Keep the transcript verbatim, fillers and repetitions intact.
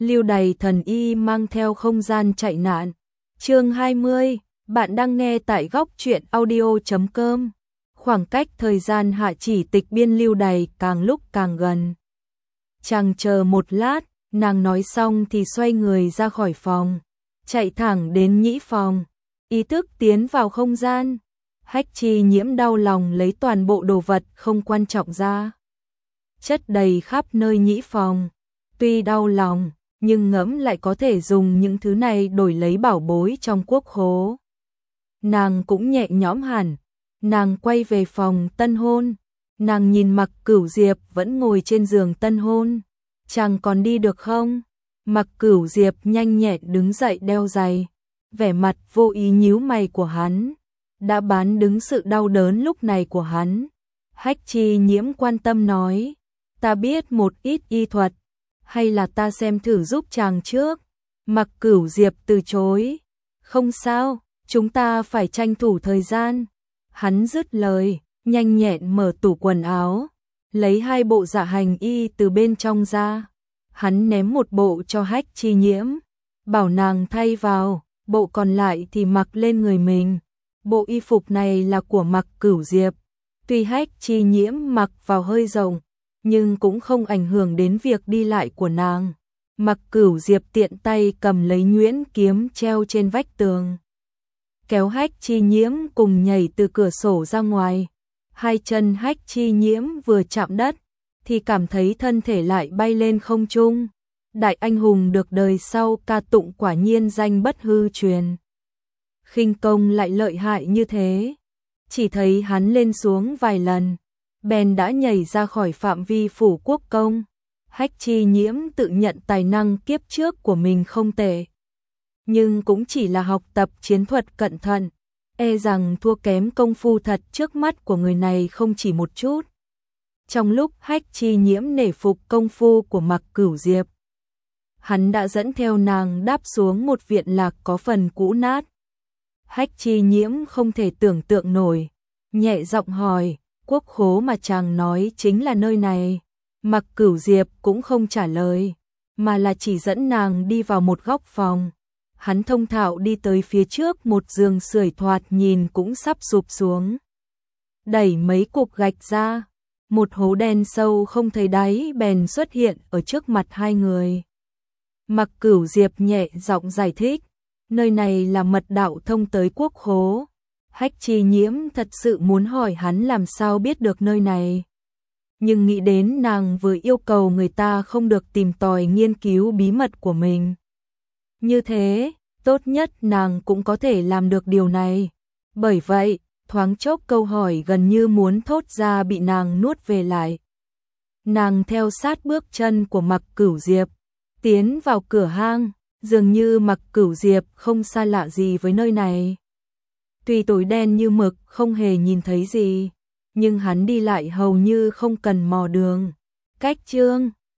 Lưu đày thần y mang theo không gian chạy nạn. Chương hai mươi, bạn đang nghe tại góc truyện audio chấm com. Khoảng cách thời gian hạ chỉ tịch biên lưu đày càng lúc càng gần. Chàng chờ một lát, nàng nói xong thì xoay người ra khỏi phòng, chạy thẳng đến nhĩ phòng, ý thức tiến vào không gian. Hách Chi Nhiễm đau lòng lấy toàn bộ đồ vật không quan trọng ra, chất đầy khắp nơi nhĩ phòng. Tuy đau lòng, nhưng ngẫm lại có thể dùng những thứ này đổi lấy bảo bối trong quốc khố. Nàng cũng nhẹ nhõm hẳn. Nàng quay về phòng tân hôn. Nàng nhìn Mặc Cửu Diệp vẫn ngồi trên giường tân hôn. Chàng còn đi được không? Mặc Cửu Diệp nhanh nhẹn đứng dậy đeo giày. Vẻ mặt vô ý nhíu mày của hắn đã bán đứng sự đau đớn lúc này của hắn. Hách Chi Nhiễm quan tâm nói, ta biết một ít y thuật, hay là ta xem thử giúp chàng trước? Mặc Cửu Diệp từ chối, không sao, chúng ta phải tranh thủ thời gian. Hắn dứt lời, nhanh nhẹn mở tủ quần áo, lấy hai bộ dạ hành y từ bên trong ra. Hắn ném một bộ cho Hách Chi Nhiễm, bảo nàng thay vào, bộ còn lại thì mặc lên người mình. Bộ y phục này là của Mặc Cửu Diệp, tuy Hách Chi Nhiễm mặc vào hơi rộng, nhưng cũng không ảnh hưởng đến việc đi lại của nàng. Mặc Cửu Diệp tiện tay cầm lấy nhuyễn kiếm treo trên vách tường, kéo Hách Chi Nhiễm cùng nhảy từ cửa sổ ra ngoài. Hai chân Hách Chi Nhiễm vừa chạm đất thì cảm thấy thân thể lại bay lên không trung. Đại anh hùng được đời sau ca tụng quả nhiên danh bất hư truyền. Khinh công lại lợi hại như thế. Chỉ thấy hắn lên xuống vài lần, bèn đã nhảy ra khỏi phạm vi phủ quốc công. Hách Chi Nhiễm tự nhận tài năng kiếp trước của mình không tệ, nhưng cũng chỉ là học tập chiến thuật cẩn thận, e rằng thua kém công phu thật trước mắt của người này không chỉ một chút. Trong lúc Hách Chi Nhiễm nể phục công phu của Mặc Cửu Diệp, hắn đã dẫn theo nàng đáp xuống một viện lạc có phần cũ nát. Hách Chi Nhiễm không thể tưởng tượng nổi, nhẹ giọng hỏi, quốc khố mà chàng nói chính là nơi này? Mặc Cửu Diệp cũng không trả lời, mà là chỉ dẫn nàng đi vào một góc phòng. Hắn thông thạo đi tới phía trước một giường sưởi thoạt nhìn cũng sắp sụp xuống, đẩy mấy cục gạch ra, một hố đen sâu không thấy đáy bèn xuất hiện ở trước mặt hai người. Mặc Cửu Diệp nhẹ giọng giải thích, nơi này là mật đạo thông tới quốc khố. Hách Chi Nhiễm thật sự muốn hỏi hắn làm sao biết được nơi này, nhưng nghĩ đến nàng vừa yêu cầu người ta không được tìm tòi nghiên cứu bí mật của mình. Như thế, tốt nhất nàng cũng có thể làm được điều này. Bởi vậy, thoáng chốc câu hỏi gần như muốn thốt ra bị nàng nuốt về lại. Nàng theo sát bước chân của Mặc Cửu Diệp, tiến vào cửa hang, dường như Mặc Cửu Diệp không xa lạ gì với nơi này. Tuy tối đen như mực không hề nhìn thấy gì, nhưng hắn đi lại hầu như không cần mò đường. Cách chương